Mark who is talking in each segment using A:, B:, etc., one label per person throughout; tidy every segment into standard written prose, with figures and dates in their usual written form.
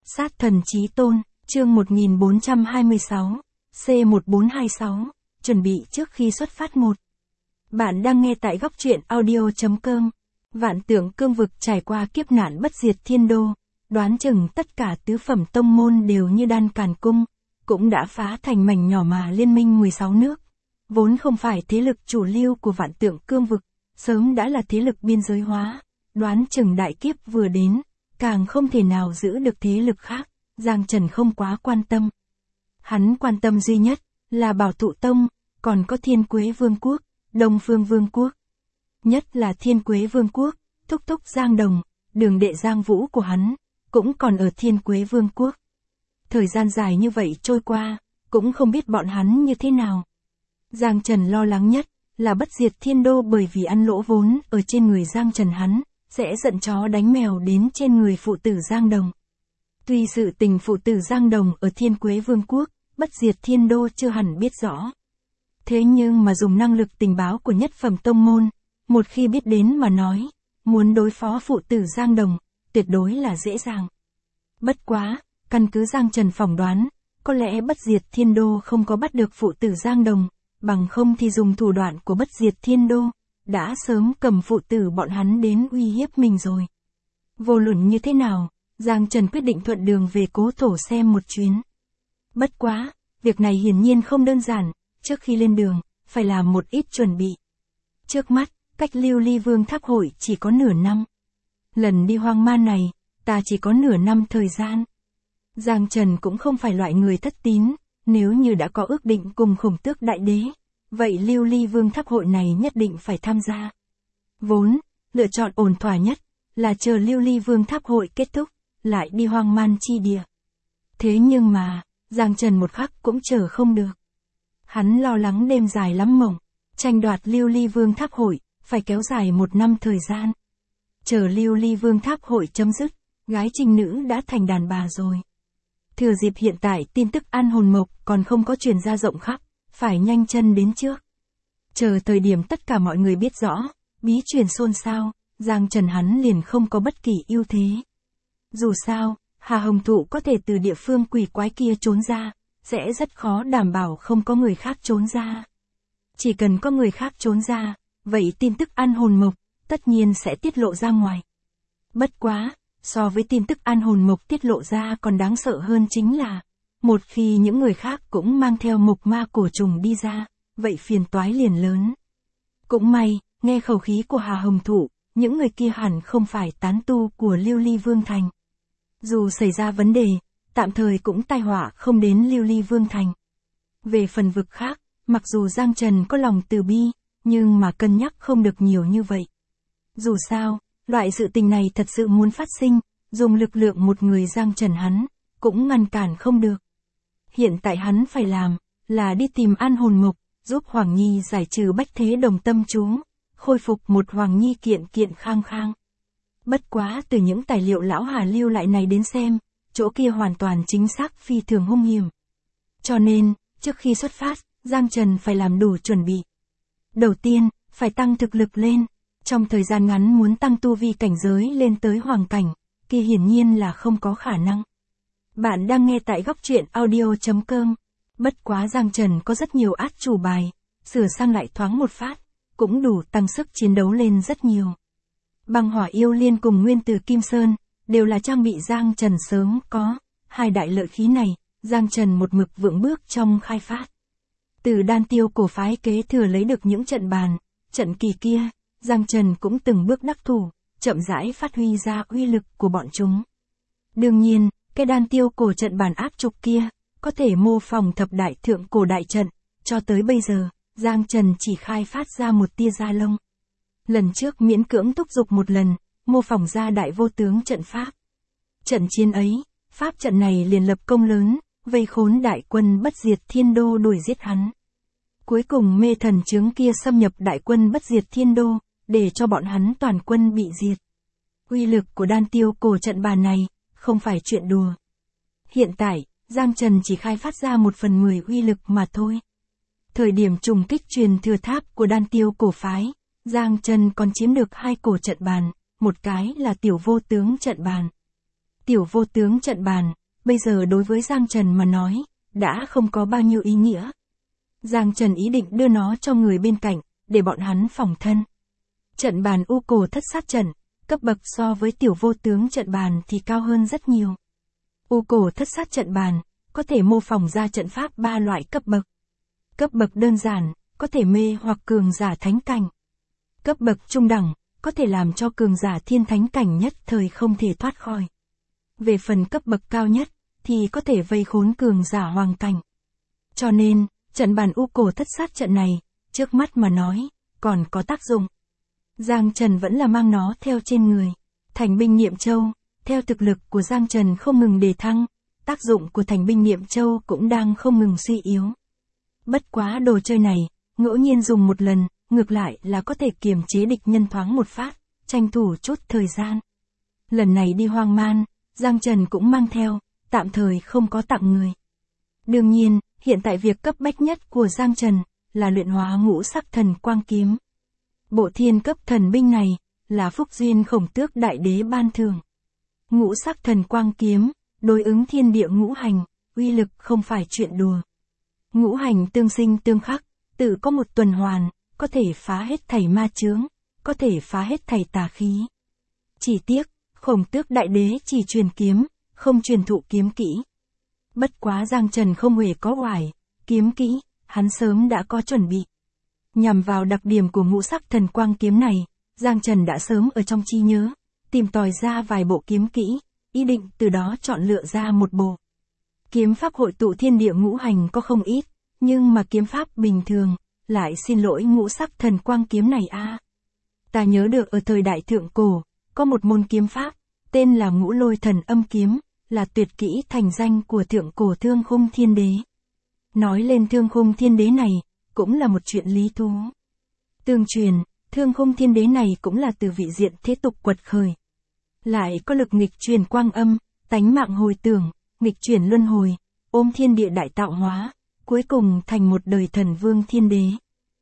A: Sát thần chí tôn, chương 1426, C1426, chuẩn bị trước khi xuất phát 1. Bạn đang nghe tại góc truyện audio.com. Vạn Tượng Cương Vực trải qua kiếp nạn bất diệt thiên đô, đoán chừng tất cả tứ phẩm tông môn đều như đan càn cung, cũng đã phá thành mảnh nhỏ mà liên minh 16 nước. Vốn không phải thế lực chủ lưu của Vạn Tượng Cương Vực, sớm đã là thế lực biên giới hóa, đoán chừng đại kiếp vừa đến, càng không thể nào giữ được thế lực khác, Giang Trần không quá quan tâm. Hắn quan tâm duy nhất là Bảo Thụ Tông, còn có Thiên Quế Vương Quốc, Đông Phương Vương Quốc. Nhất là Thiên Quế Vương Quốc, thúc thúc Giang Đồng, đường đệ Giang Vũ của hắn, cũng còn ở Thiên Quế Vương Quốc. Thời gian dài như vậy trôi qua, cũng không biết bọn hắn như thế nào. Giang Trần lo lắng nhất là bất diệt thiên đô bởi vì ăn lỗ vốn ở trên người Giang Trần hắn, sẽ giận chó đánh mèo đến trên người phụ tử Giang Đồng. Tuy sự tình phụ tử Giang Đồng ở Thiên Quế Vương Quốc, bất diệt thiên đô chưa hẳn biết rõ. Thế nhưng mà dùng năng lực tình báo của nhất phẩm tông môn, một khi biết đến mà nói, muốn đối phó phụ tử Giang Đồng, tuyệt đối là dễ dàng. Bất quá, căn cứ Giang Trần phỏng đoán, có lẽ bất diệt thiên đô không có bắt được phụ tử Giang Đồng, bằng không thì dùng thủ đoạn của bất diệt thiên đô, đã sớm cầm phụ tử bọn hắn đến uy hiếp mình rồi. Vô luận như thế nào, Giang Trần quyết định thuận đường về Cố Thổ xem một chuyến. Bất quá, việc này hiển nhiên không đơn giản, trước khi lên đường, phải làm một ít chuẩn bị. Trước mắt, cách Lưu Ly Vương Tháp hội chỉ có nửa năm. Lần đi hoang man này, ta chỉ có nửa năm thời gian. Giang Trần cũng không phải loại người thất tín, nếu như đã có ước định cùng Khổng Tước Đại Đế, vậy Lưu Ly Vương Tháp hội này nhất định phải tham gia. Vốn, lựa chọn ổn thỏa nhất, là chờ Lưu Ly Vương Tháp hội kết thúc, lại đi hoang man chi địa. Thế nhưng mà, Giang Trần một khắc cũng chờ không được. Hắn lo lắng đêm dài lắm mộng, tranh đoạt Lưu Ly Vương Tháp hội, phải kéo dài 1 năm thời gian. Chờ Lưu Ly Vương Tháp hội chấm dứt, gái trinh nữ đã thành đàn bà rồi. Thừa dịp hiện tại tin tức an hồn mộc còn không có truyền ra rộng khắp, phải nhanh chân đến trước. Chờ thời điểm tất cả mọi người biết rõ, bí truyền xôn xao, Giang Trần hắn liền không có bất kỳ ưu thế. Dù sao, Hà Hồng Thụ có thể từ địa phương quỷ quái kia trốn ra, sẽ rất khó đảm bảo không có người khác trốn ra. Chỉ cần có người khác trốn ra, vậy tin tức an hồn mộc, tất nhiên sẽ tiết lộ ra ngoài. Bất quá, so với tin tức an hồn mộc tiết lộ ra còn đáng sợ hơn chính là, một khi những người khác cũng mang theo mộc ma cổ trùng đi ra, vậy phiền toái liền lớn. Cũng may, nghe khẩu khí của Hà Hồng Thụ, những người kia hẳn không phải tán tu của Lưu Ly Vương Thành. Dù xảy ra vấn đề, tạm thời cũng tai họa không đến Lưu Ly Vương Thành. Về phần vực khác, mặc dù Giang Trần có lòng từ bi, nhưng mà cân nhắc không được nhiều như vậy. Dù sao, loại sự tình này thật sự muốn phát sinh, dùng lực lượng một người Giang Trần hắn, cũng ngăn cản không được. Hiện tại hắn phải làm, là đi tìm an hồn mộc, giúp Hoàng Nhi giải trừ bách thế đồng tâm chú, khôi phục một Hoàng Nhi kiện kiện khang khang. Bất quá từ những tài liệu lão Hà lưu lại này đến xem, chỗ kia hoàn toàn chính xác phi thường hung hiểm. Cho nên, trước khi xuất phát, Giang Trần phải làm đủ chuẩn bị. Đầu tiên, phải tăng thực lực lên. Trong thời gian ngắn muốn tăng tu vi cảnh giới lên tới hoàng cảnh, kia hiển nhiên là không có khả năng. Bạn đang nghe tại góc truyện audio.com. Bất quá Giang Trần có rất nhiều át chủ bài, sửa sang lại thoáng một phát, cũng đủ tăng sức chiến đấu lên rất nhiều. Băng Hỏa Yêu Liên cùng Nguyên Tử Kim Sơn, đều là trang bị Giang Trần sớm có, hai đại lợi khí này, Giang Trần một mực vững bước trong khai phát. Từ Đan Tiêu cổ phái kế thừa lấy được những trận bàn, trận kỳ kia, Giang Trần cũng từng bước đắc thủ, chậm rãi phát huy ra uy lực của bọn chúng. Đương nhiên, cái Đan Tiêu cổ trận bàn áp trục kia, có thể mô phỏng thập đại thượng cổ đại trận, cho tới bây giờ, Giang Trần chỉ khai phát ra một tia da lông. Lần trước miễn cưỡng thúc giục một lần, mô phỏng ra đại vô tướng trận pháp. Trận chiến ấy, pháp trận này liền lập công lớn, vây khốn đại quân bất diệt thiên đô đuổi giết hắn. Cuối cùng mê thần chướng kia xâm nhập đại quân bất diệt thiên đô, để cho bọn hắn toàn quân bị diệt. Uy lực của Đan Tiêu cổ trận bàn này, không phải chuyện đùa. Hiện tại, Giang Trần chỉ khai phát ra 1/10 uy lực mà thôi. Thời điểm trùng kích truyền thừa tháp của Đan Tiêu cổ phái, Giang Trần còn chiếm được 2 cổ trận bàn, một cái là tiểu vô tướng trận bàn. Tiểu vô tướng trận bàn, bây giờ đối với Giang Trần mà nói, đã không có bao nhiêu ý nghĩa. Giang Trần ý định đưa nó cho người bên cạnh, để bọn hắn phòng thân. Trận bàn U Cổ Thất Sát trận, cấp bậc so với tiểu vô tướng trận bàn thì cao hơn rất nhiều. U Cổ Thất Sát trận bàn, có thể mô phỏng ra trận pháp 3 loại cấp bậc. Cấp bậc đơn giản, có thể mê hoặc cường giả thánh cảnh. Cấp bậc trung đẳng, có thể làm cho cường giả thiên thánh cảnh nhất thời không thể thoát khỏi. Về phần cấp bậc cao nhất, thì có thể vây khốn cường giả hoàng cảnh. Cho nên, trận bàn U Cổ Thất Sát trận này, trước mắt mà nói, còn có tác dụng. Giang Trần vẫn là mang nó theo trên người. Thành binh Niệm Châu, theo thực lực của Giang Trần không ngừng đề thăng, tác dụng của thành binh Niệm Châu cũng đang không ngừng suy yếu. Bất quá đồ chơi này, ngẫu nhiên dùng một lần, ngược lại là có thể kiềm chế địch nhân thoáng một phát, tranh thủ chút thời gian. Lần này đi hoang man, Giang Trần cũng mang theo, tạm thời không có tặng người. Đương nhiên, hiện tại việc cấp bách nhất của Giang Trần, là luyện hóa ngũ sắc thần quang kiếm. Bộ thiên cấp thần binh này, là phúc duyên Khổng Tước Đại Đế ban thưởng. Ngũ sắc thần quang kiếm, đối ứng thiên địa ngũ hành, uy lực không phải chuyện đùa. Ngũ hành tương sinh tương khắc, tự có một tuần hoàn, có thể phá hết thảy ma chướng, có thể phá hết thảy tà khí. Chỉ tiếc, Khổng Tước Đại Đế chỉ truyền kiếm, không truyền thụ kiếm kỹ. Bất quá Giang Trần không hề có oải, kiếm kỹ, hắn sớm đã có chuẩn bị. Nhằm vào đặc điểm của ngũ sắc thần quang kiếm này, Giang Trần đã sớm ở trong trí nhớ, tìm tòi ra vài bộ kiếm kỹ, ý định từ đó chọn lựa ra một bộ. Kiếm pháp hội tụ thiên địa ngũ hành có không ít, nhưng mà kiếm pháp bình thường, lại xin lỗi ngũ sắc thần quang kiếm này a. Ta nhớ được ở thời đại thượng cổ, có một môn kiếm pháp, tên là Ngũ Lôi Thần Âm Kiếm, là tuyệt kỹ thành danh của thượng cổ Thương Khung Thiên Đế. Nói lên Thương Khung Thiên Đế này, cũng là một chuyện lý thú. Tương truyền, Thương Khung Thiên Đế này cũng là từ vị diện thế tục quật khởi. Lại có lực nghịch truyền quang âm, tánh mạng hồi tưởng, nghịch chuyển luân hồi, ôm thiên địa đại tạo hóa, cuối cùng thành một đời thần vương thiên đế.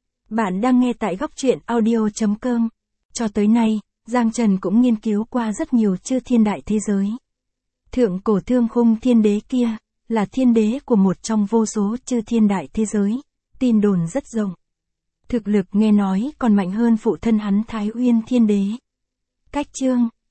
A: Bạn đang nghe tại góc truyện audio.com. Cho tới nay, Giang Trần cũng nghiên cứu qua rất nhiều chư thiên đại thế giới. Thượng cổ Thương Khung Thiên Đế kia, là thiên đế của một trong vô số chư thiên đại thế giới, tin đồn rất rộng. Thực lực nghe nói còn mạnh hơn phụ thân hắn Thái Uyên Thiên Đế. Cách chương